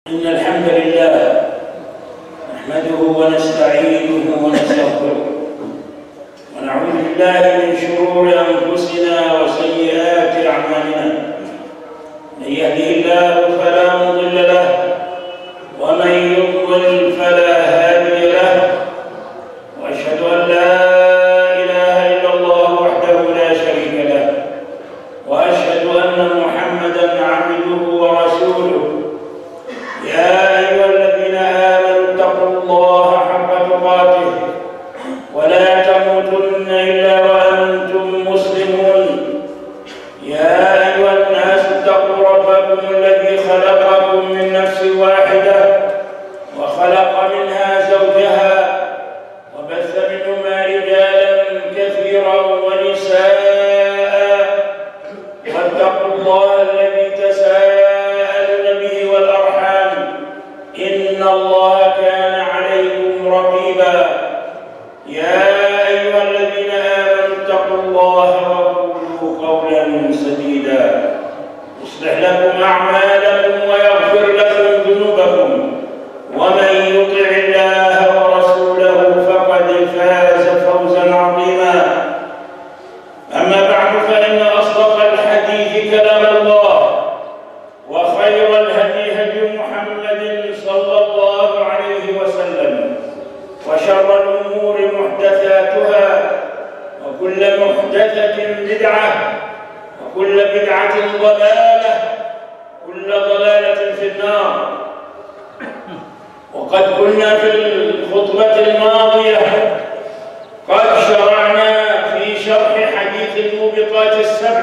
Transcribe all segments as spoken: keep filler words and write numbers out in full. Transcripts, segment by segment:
إن الحمد لله نحمده ونستعينه ونستغفره ونعوذ بالله من شرور أنفسنا وسيئات أعمالنا. من يهده الله فلا مضل له ومن يضلل فلا هادي له، وأشهد أن لا إله إلا الله وحده لا شريك له، وأشهد أن محمدًا عبده ورسوله. يا أيها الذين آمنوا اتقوا الله حق تقاته ولا تموتن إلا وأنتم مسلمون. يا أيها الناس اتقوا ربكم الذي خلقكم من نفس واحدة وخلق منها زوجها وبث منهما رجالا كثيرا ونساء، واتقوا الله الذي تساءلون به والأرحام إن الله كان عليكم رقيبا. يا أيها الذين آمنوا اتقوا الله وقولوا قولا سديدا يصلح لكم أعمالكم ويغفر لكم ذنوبكم، ومن يطع الله ورسوله فقد فاز فوزا عظيما. أما بعد، فإن أصدق الحديث كلام الله، وخير الهدي هدي محمد صلى الله عليه وسلم، وشر الأمور محدثاتها، وكل محدثة بدعة، وكل بدعة ضلالة، كل ضلالة في النار. وقد كنا في الخطبة الماضية قد شرعنا في شرح حديث الموبقات السبع،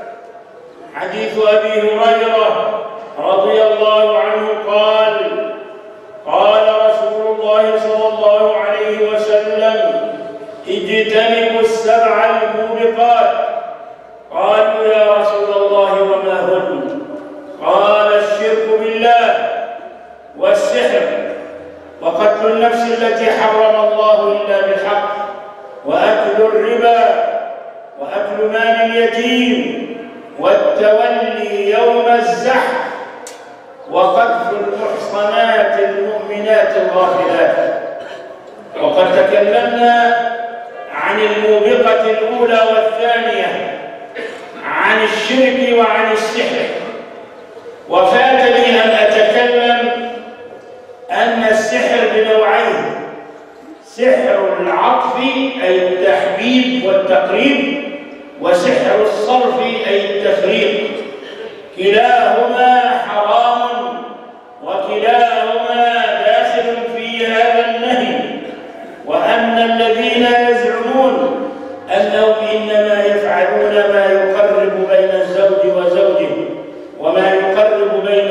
حديث أبي هريرة رضي الله عنه قال: قال رسول الله صلى الله عليه وسلم: اجتنبوا السبع الموبقات. قالوا: يا رسول الله وما هن؟ قال: الشرك بالله، والسحر، وقتل النفس التي حرم الله إلا بالحق، وأكل الربا، وأكل مال اليتيم، والتولي يوم الزحف، وقذف المحصنات المؤمنات الغافلات. وقد تكلمنا عن الموبقة الأولى والثانية، عن الشرك وعن السحر. وفاتني أن أتكلم أن السحر بنوعين: سحر العطف أي التحبيب والتقريب، وسحر الصرف أي التفريق. كلاهما حرام، وكلاهما داخل في هذا النهي. وأن الذين يزعمون أنهم إنما يفعلون ما يقرب بين الزوج وزوجه، وما يقرب بين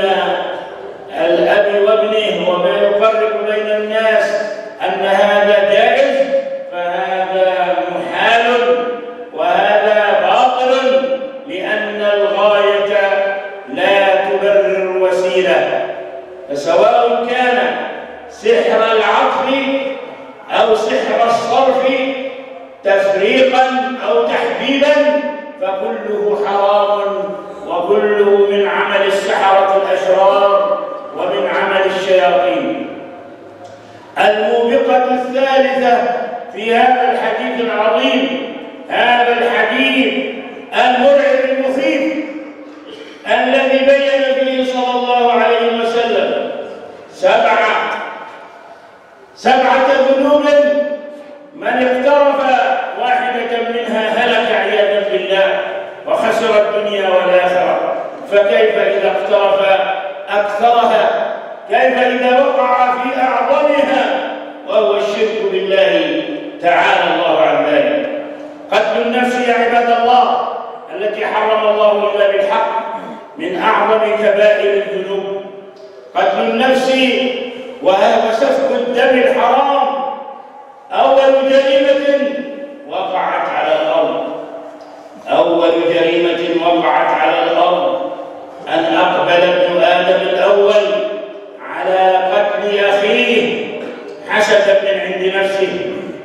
الأب وابنه، وما يقرب بين الناس، أن هذا جائز، فهذا محال، وهذا باطل، لأن الغاية لا تبرر الوسيلة. فسواء كان سحر العطف أو سحر الصرف تفريقا أو تحبيبا، فكله حرام، وكله من عمل السحرة الأشرار ومن عمل الشياطين. الموبقة الثالثة في هذا الحديث العظيم، هذا الحديث المرعب المخيف الذي بين فيه صلى الله عليه وسلم سبعة سبعة ذنوب من اقترف واحدة منها هلك عياذا بالله وخسر الدنيا والآخرة. فكيف إذا اقترف أكثرها؟ كيف إذا وقع في أعظمها وهو الشرك بالله تعالى الله عن ذلك؟ قتل النفس يا عباد الله التي حرم الله إلا بالحق من أعظم كبائر الذنوب. قتل النفس وهو سفك الدم الحرام أول جريمة وقعت على الأرض. أول جريمة وقعت على الأرض أن أقبل ابن آدم الأول على قتل أخيه حسدا من عند نفسه،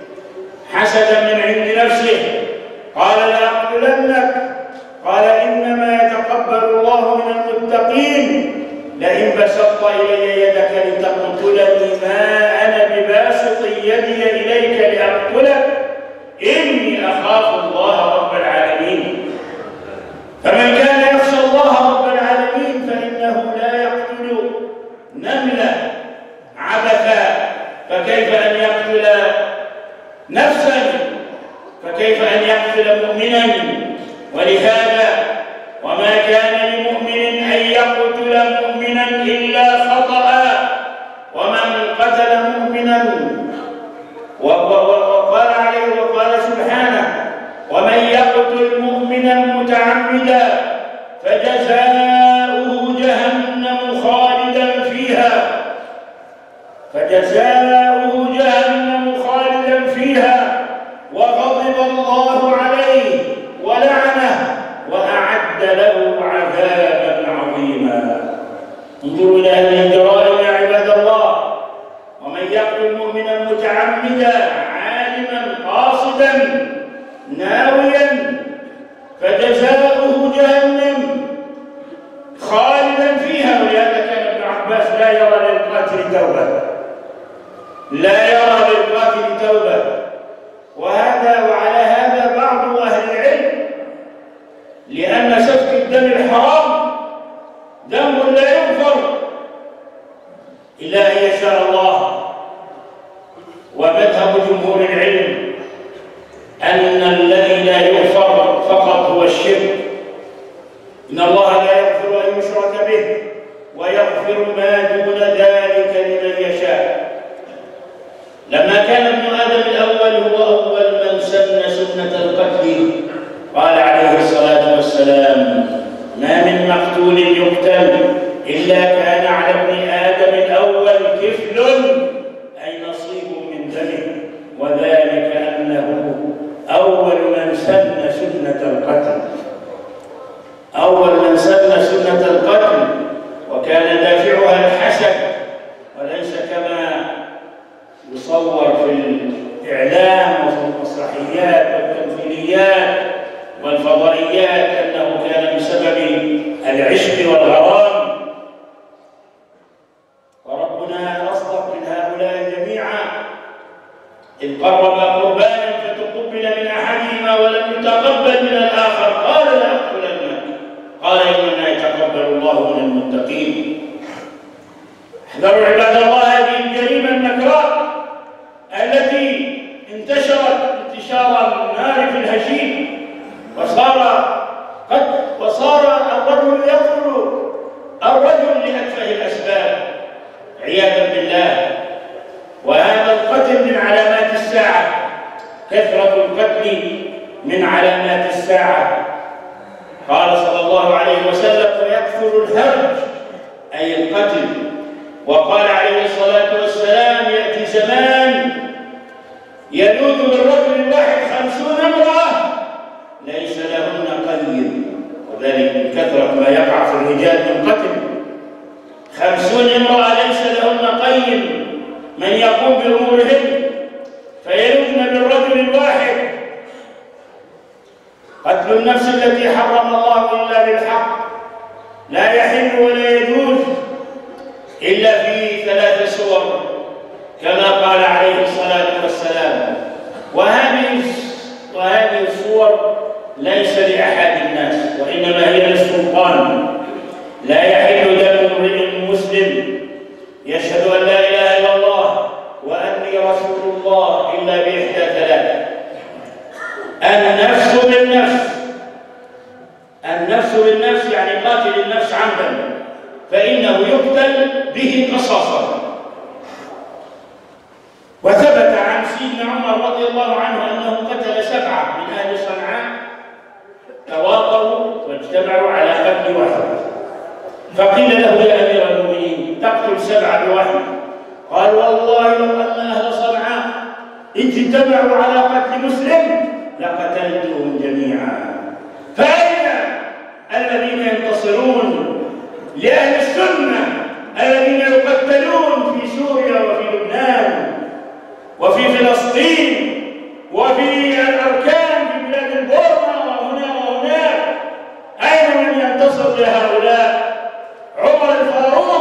حسدا من عند نفسه. قال: لأقتلنك. قال: إنما يتقبل الله من المتقين. لئن بسطت إلي يدك لتقتلني ما أنا بباسط يدي إليك لأقتلك إني أخاف الله رب العالمين. فمن كان يخشى الله رب العالمين فإنه لا يقتل نملة عبثا، فكيف أن يقتل نفسا، فكيف أن يقتل مؤمنا؟ ولهذا وما كان لمؤمن أن يقتل مؤمنا إلا خطأ، ومن قتل مؤمنا وقال عليه وقال سبحانه ومن يقتل مؤمنا متعمدا فجزاؤه جهنم خالدا فيها فجزاؤه جهنم خالدا فيها وغضب الله عليه ولعنه وأعد له عذابا عظيما. انظروا إلى هذه الجرائم يا عباد الله. ومن يقتل مؤمنا متعمدا عالما قاصدا ناويا فجزاؤه جهنم خالدا فيها. ولهذا كان ابن عباس لا يرى للقاتل توبه، لا يرى للقاتل توبه. وهذا وعلى هذا بعض أهل العلم، لأن سفك الدم الحرام ذنب لا يغفر إلا أن يشاء الله. ومذهب جمهور العلم أن الذي لا يغفر فقط هو الشرك. إن الله لا يغفر أن يشرك به ويغفر ما دون ذلك لمن يشاء. لما كان ابن آدم الأول هو أول من سن سنة القتل قال عليه الصلاة والسلام ما من مقتول يقتل إلا كان على ابن آدم الأول كفل أي نصيب من دمه، وذلك أنه أول من سن سنة القتل أول من سن سنة القتل وكان دافعها الحسد، وليس كما يصور في الإعلام وفي المسرحيات والتمثيليات والفضائيات أنه كان بسبب العشق والغرام. وربنا أصدق من هؤلاء جميعا إذ قرب قربانا فتقبل من أحدهما ولم يتقبل من الآخر قال لأقتلنك قال إنما يتقبل الله من المتقين. احذروا عباد الله هذه الجريمة النكراء التي انتشرت انتشار النار في الهشيم، وصار قد وصار الرجل يقتل الرجل لأتفه الأسباب عياذا بالله. وهذا القتل من علامات الساعة، كثرة القتل من علامات الساعة. قال صلى الله عليه وسلم ويكثر الهرج أي القتل. وقال عليه الصلاة والسلام يأتي زمان يلوذ بالرجل الواحد خمسون امرأة ليس لهن قيم، وذلك من كثرة ما يقع في الرجال من قتل. خمسون امرأة ليس لهن قيم من يقوم بأمورهن فيلوذن بالرجل الواحد. قتل النفس التي حرم الله إلا بالحق لا يحل ولا يجوز إلا في ثلاث صور كما قال عليه الصلاة والسلام. وهذه وهذه الصور ليس لأحد الناس وإنما هي للسلطان. لا يحل دم امرئ مسلم يشهد أن لا إله إلا الله وأني رسول الله إلا بإحدى ثلاث: النفس بالنفس. النفس بالنفس يعني قاتل النفس عمدا فإنه يقتل به قصاصا. وثبت عن سيدنا عمر رضي الله عنه أنه قتل سبعة من أهل صنعاء تواطؤوا واجتمعوا على قتل واحد، فقيل له يا أمير المؤمنين تقتل سبعة بواحد؟ قال والله لو أن أهل صنعاء اجتمعوا على قتل مسلم لقتلتهم جميعا. فأين الذين ينتصرون لأهل السنة الذين يقتلون في سوريا وفي لبنان وفي فلسطين وفي الأركان في بلاد البورما وهنا وهناك؟ أين من ينتصر لهؤلاء؟ عمر الفاروق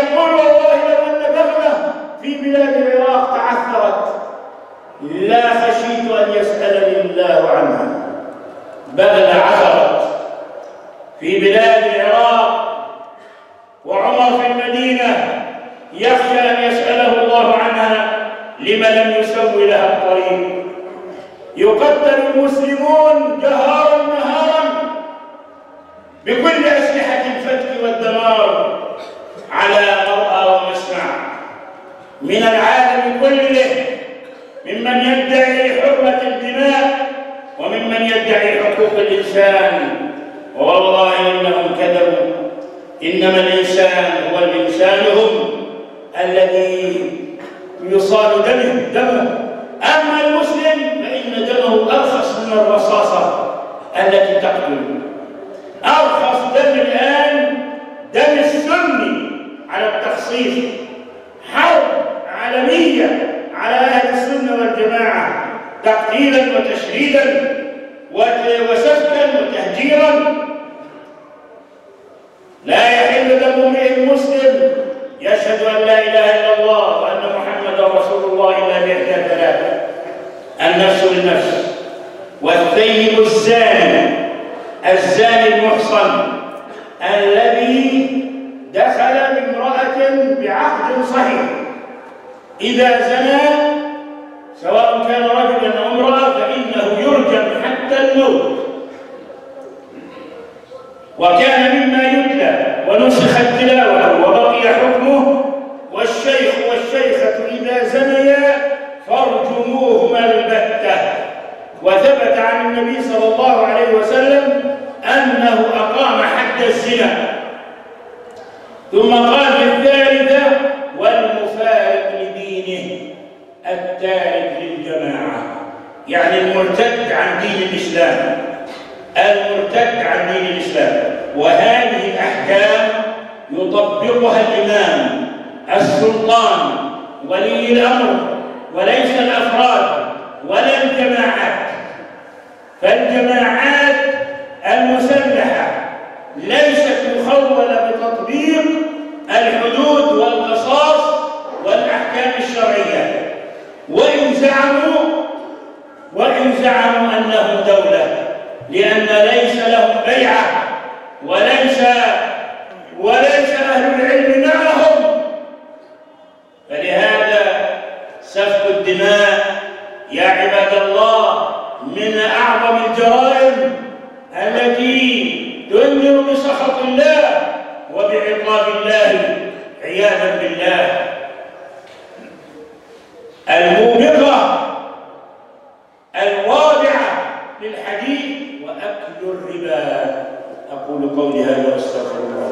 يقول والله لو أن بغلة في بلاد العراق تعثرت لا خشيت أن يسألني الله عنها. بغلة عثرت في بلاد العراق وعمر في المدينة يخشى أن يسأله الله عنها لما لم يسوي لها الطريق. يقتل المسلمون جهارا نهارا بكل أسلحة الفتك والدمار على مرأى ومسمع من العالم كله، ممن يدعي حرمة الدماء وممن يدعي حقوق الإنسان. والله إنهم كذبوا، إنما الإنسان هو الإنسان هم الذي يصال دمه دمه أما المسلم فإن دمه أرخص من الرصاصة التي تقتل. أرخص دم الآن دم السني على التخصيص. حرب عالمية على أهل السنة والجماعة تقتيلا وتشريدا وسفكا وتهجيرا. لا يحل دم امرئ مسلم يشهد أن لا إله إلا الله وأن محمدا رسول الله إلا بإحدى ثلاثة: النفس بالنفس، والثيب الزاني الزاني المحصن الذي دخل بامرأة بعقد صحيح. إذا زنى سواء كان رجلا أو امرأة فإنه يرجم حتى الموت. وكان مما يتلى ونسخت تلاوته وبقي حكمه: والشيخ والشيخة إذا زنيا فارجموهما البتة. وثبت عن النبي صلى الله عليه وسلم أنه أقام حد الزنا. ثم قال في الثالثة: والمفارق لدينه التارك للجماعة، يعني المرتد عن دين الإسلام، المرتد عن دين الإسلام. وهذه الأحكام يطبقها الإمام، السلطان، ولي الأمر، وليس الأفراد ولا الجماعات. فالجماعات المسلحة ليست مخولة بتطبيق الحدود والقصاص والأحكام الشرعية، وإن زعموا وإن زعموا أنهم دولة، لأن ليس لهم بيعة وليس وليس أهل العلم معهم. فلهذا سفك الدماء يا عباد الله من أعظم الجرائم التي تنذر بسخط الله وبعقاب الله عياذا بالله. الموبقة الرابعة للحديث: وأكل الربا. أقول قولي هذا وأستغفر الله.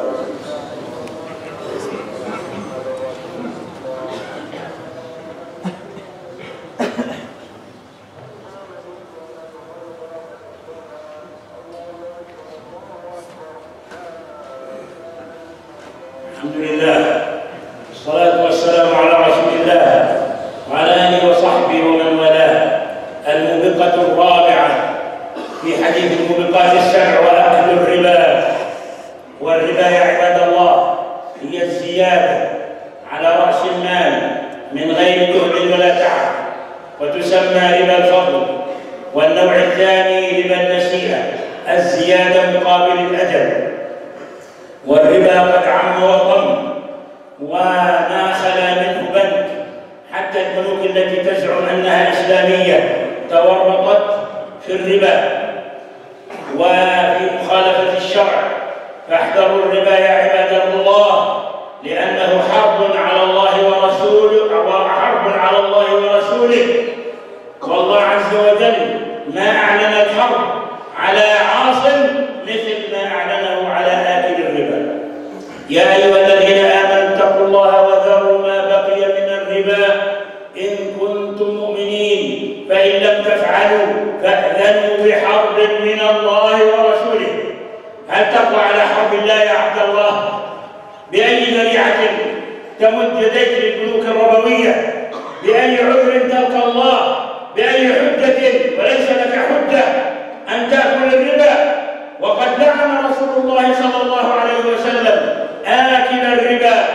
الحمد لله والصلاة والسلام على رسول الله وعلى آله وصحبه ومن والاه. الموبقة الرابعة في حديث الموبقات السبع: وأكل الربا. والربا يا عباد الله هي الزيادة على رأس المال من غير جهد ولا تعب، وتسمى ربا الفضل. والنوع الثاني ربا النسيئة، الزيادة مقابل الأجل. والربا قد عم وطم، وما خلا منه بنك، حتى البنوك التي تزعم أنها إسلامية تورطت في الربا وفي مخالفة الشرع. فاحذروا الربا يا عباد الله، لأنه حرب على الله ورسوله وحرب على الله ورسوله. والله عز وجل ما أعلن الحرب على عاصم مثل ما أعلنه على آكل الربا. يا أيها الذين آمنوا اتقوا الله وذروا ما بقي من الربا إن كنتم مؤمنين، فإن لم تفعلوا فأذنوا بحرب من الله ورسوله. هل تقوى على حرب الله يا عبد الله؟ بأي ذريعة تمد يديك للبنوك الربوية؟ بأي عذر تلقى الله؟ بأي حجة وليس لك حجة أن تأكل الربا؟ وقد لعن رسول الله صلى الله عليه وسلم آكل الربا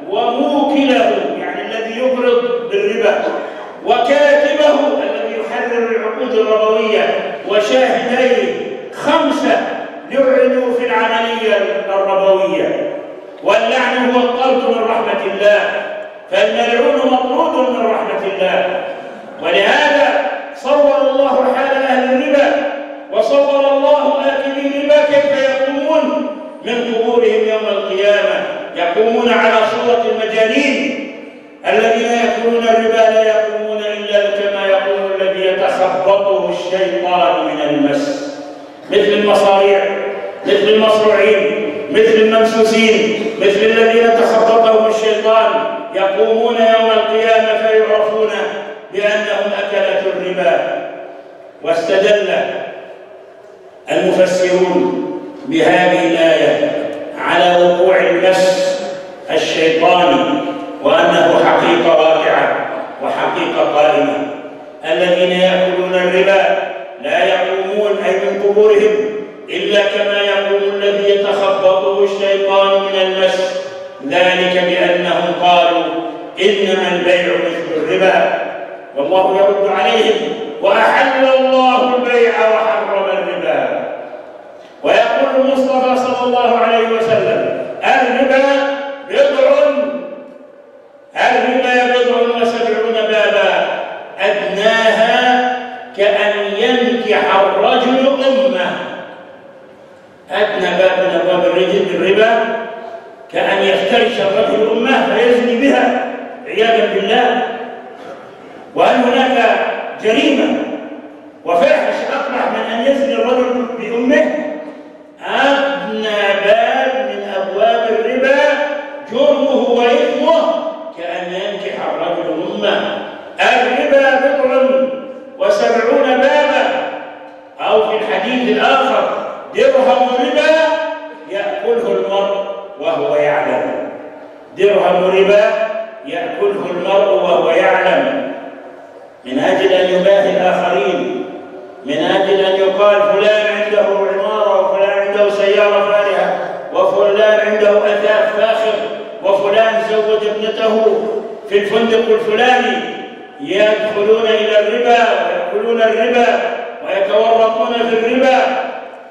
وموكله يعني الذي يقرض بالربا، وكاتبه الذي يحرر العقود الربوية، وشاهديه، خمسة يعلنوا في العملية الربوية. واللعن هو الطرد من رحمة الله، فالملعون مطرود من رحمة الله. ولهذا صور الله حال أهل الربا، وصور الله آكلي الربا كيف يقومون من قبورهم يوم القيامة، يقومون على صورة المجانين. الذين يأكلون الربا لا يقومون إلا كما يقوم الذي يتخبطه الشيطان من المس، مثل المصاريع، مثل المصروعين، مثل الممسوسين، مثل الذين تخبطهم الشيطان، يقومون يوم القيامة فيعرفون بأنهم أكلة الربا. واستدل المفسرون بهذه الآية على وقوع المس الشيطاني، وأنه حقيقة واقعة وحقيقة قائمة. الذين يأكلون الربا لا يقومون أي من قبورهم إلا كما يقوم الذي يتخبطه الشيطان من المس، ذلك بأنهم قالوا إنما البيع مثل الربا. والله يرد عليهم: وأحل الله البيع وحرم الربا. ويقول المصطفى صلى الله عليه وسلم: الربا بضع الربا بضع وسبعون بابا، أدناها كأن ينكح الرجل أمه. أدنى باب من أبواب الرجل بالربا كأن يفترش الرجل أمه فيزني بها عياذا بالله. وهل هناك جريمة وفاحش أقبح من أن يزني الرجل بأمه؟ أدنى باب من أبواب الربا جرمه وإثمه كأن ينكح الرجل أمه. الربا بضع وسبعون بابا، أو في الحديث الآخر: درهم ربا يأكله المرء وهو يعلم. درهم ربا يأكله المرء وهو يعلم، من أجل أن يباهي الآخرين، من أجل أن يقال فلان عنده عمارة، وفلان عنده سيارة فارهة، وفلان عنده أثاث فاخر، وفلان زوج ابنته في الفندق الفلاني. يدخلون إلى الربا ويأكلون الربا ويتورطون في الربا.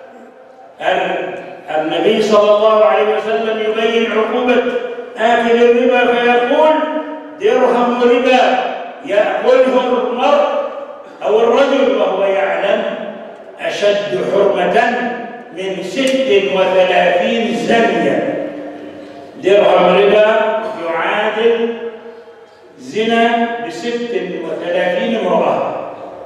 النبي صلى الله عليه وسلم يبين عقوبة آكل الربا فيقول: درهم ربا يأكله المرء أو الرجل وهو يعلم أشد حرمة من ست وثلاثين زنية. درهم ربا يعادل زنا بست وثلاثين امرأة،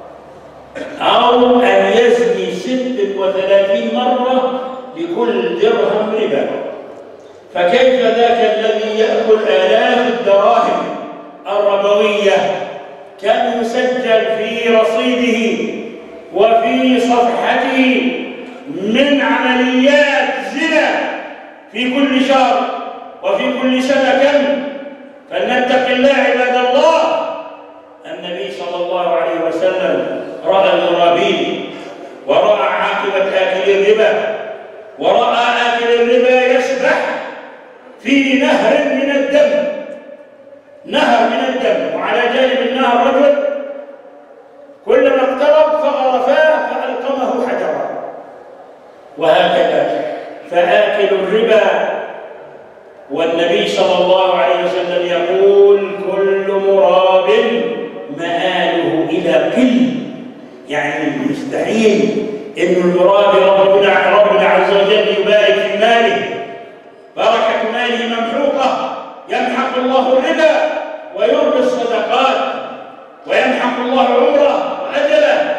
أو أن يزني ست وثلاثين مرة لكل درهم ربا. فكيف ذاك الذي يأكل آلاف الدراهم الربوية كان يسجل في رصيده وفي صفحته من عمليات زنا في كل شهر وفي كل سنة كم؟ فلنتق الله عباد الله. النبي صلى الله عليه وسلم رأى المرابين، ورأى عاقبة آكل الربا، ورأى آكل الربا يسبح في نهر من الدم، نهر من الدم، وعلى جانب النهر رجل كلما اقترب فغر فاه فألقمه حجرا، وهكذا. فآكل الربا، والنبي صلى الله عليه وسلم يقول: كل مراب مآله إلى قل. يعني مستحيل إن المرابي ربنا ربنا عز وجل يبارك في ماله، بركة ماله ممحوقة، يمحق الله الربا ويربي الصدقات، ويمحق الله عمره وأجله،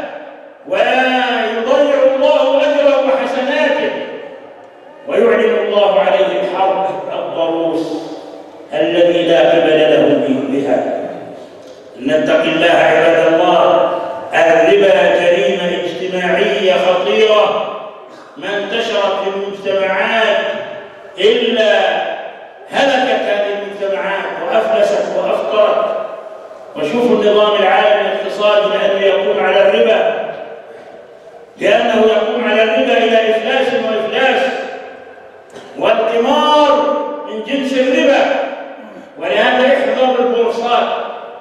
ويضيع الله أجره وحسناته، ويعلن الله عليه الحرب الضروس الذي لا قبل له بها. نتق الله عباد الله. الربا جريمة اجتماعية خطيرة ما انتشرت في المجتمعات إلا هلكت هذه المجتمعات وأفلست وأفقرت. وشوفوا النظام العالمي الاقتصادي لأنه يقوم على الربا، لأنه يقوم على الربا إلى إفلاس وإفلاس. والقمار من جنس الربا، الفرصات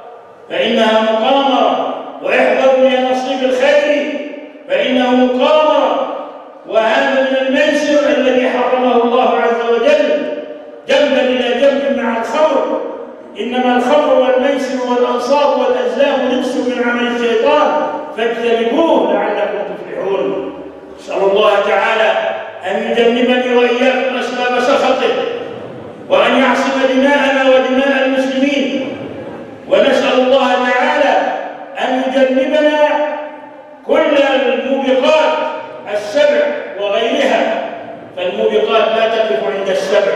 فإنها مقامرة، واحذروا يا نصيب الخير فإنه مقامرة، وهذا من الميسر الذي حرمه الله عز وجل جنبا إلى جنب مع الخمر. إنما الخمر والميسر والأنصاب والأزلام رجس من عمل الشيطان فاجتنبوه لعلكم تفلحون. نسأل الله تعالى أن يجنبني وإياكم أسباب سخطه، وأن يعصم دماءنا ودماء المسلمين، ونسأل الله تعالى أن يجنبنا كل الموبقات السبع وغيرها، فالموبقات لا تقف عند السبع.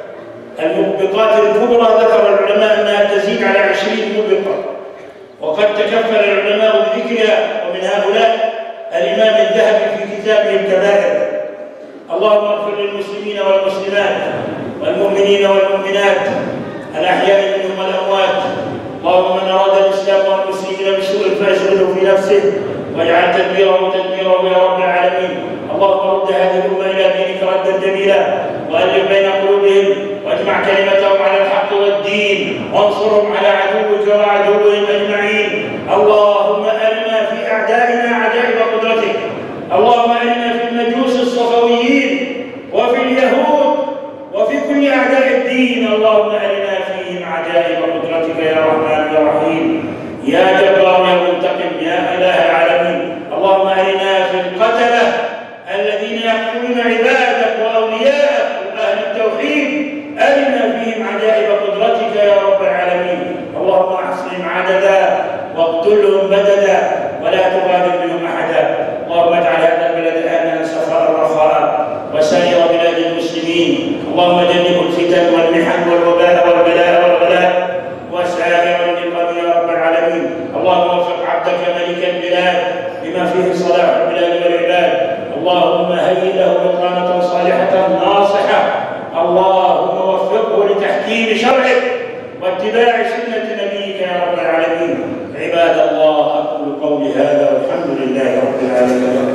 الموبقات الكبرى ذكر العلماء أنها تزيد على عشرين موبقة، وقد تكفل العلماء بذكرها، ومن هؤلاء الإمام الذهبي في كتابه الكبائر. اللهم اغفر للمسلمين والمسلمات والمؤمنين والمؤمنات الأحياء منهم والأموات. اللهم من أراد الإسلام والمسلمين بسوء فأشغله في نفسه واجعل تدبيره تدبيره يا رب العالمين. اللهم رد هذه الأمة إلى دينك ردا جميلا، وألف بين قلوبهم، واجمع كلمتهم على الحق والدين، وانصرهم على عدوك وعدوهم أجمعين. اللهم أرنا في أعدائنا عجائب قدرتك، اللهم أرنا في المجوس الصفويين وفي اليهود وفي كل أعداء الدين، اللهم أرنا فيهم عجائب قدرتك يا رحمن يا رحيم يا جبار يا منتقم يا إله العالمين. اللهم أرنا في القتلة الذين يقتلون عبادك وأولياءك وأهل التوحيد، أرنا فيهم عجائب قدرتك يا رب العالمين. اللهم أحصهم عددا واقتلهم بددا ولا تغادر منهم أحدا. اللهم اجعل هذا البلد آمنا سخاء رخاء وسائر بلاد المسلمين. اللهم جنبوا الفتن والمحن والوباء والبلاء والغلاء وسائر النقم يا رب العالمين. اللهم وفق عبدك ملك البلاد بما فيه صلاح البلاد والعباد. اللهم هيئ له بطانة صالحة ناصحة. اللهم وفقه لتحكيم شرعك واتباع سنة نبيك يا رب العالمين. عباد الله، أقول قولي هذا والحمد لله رب العالمين.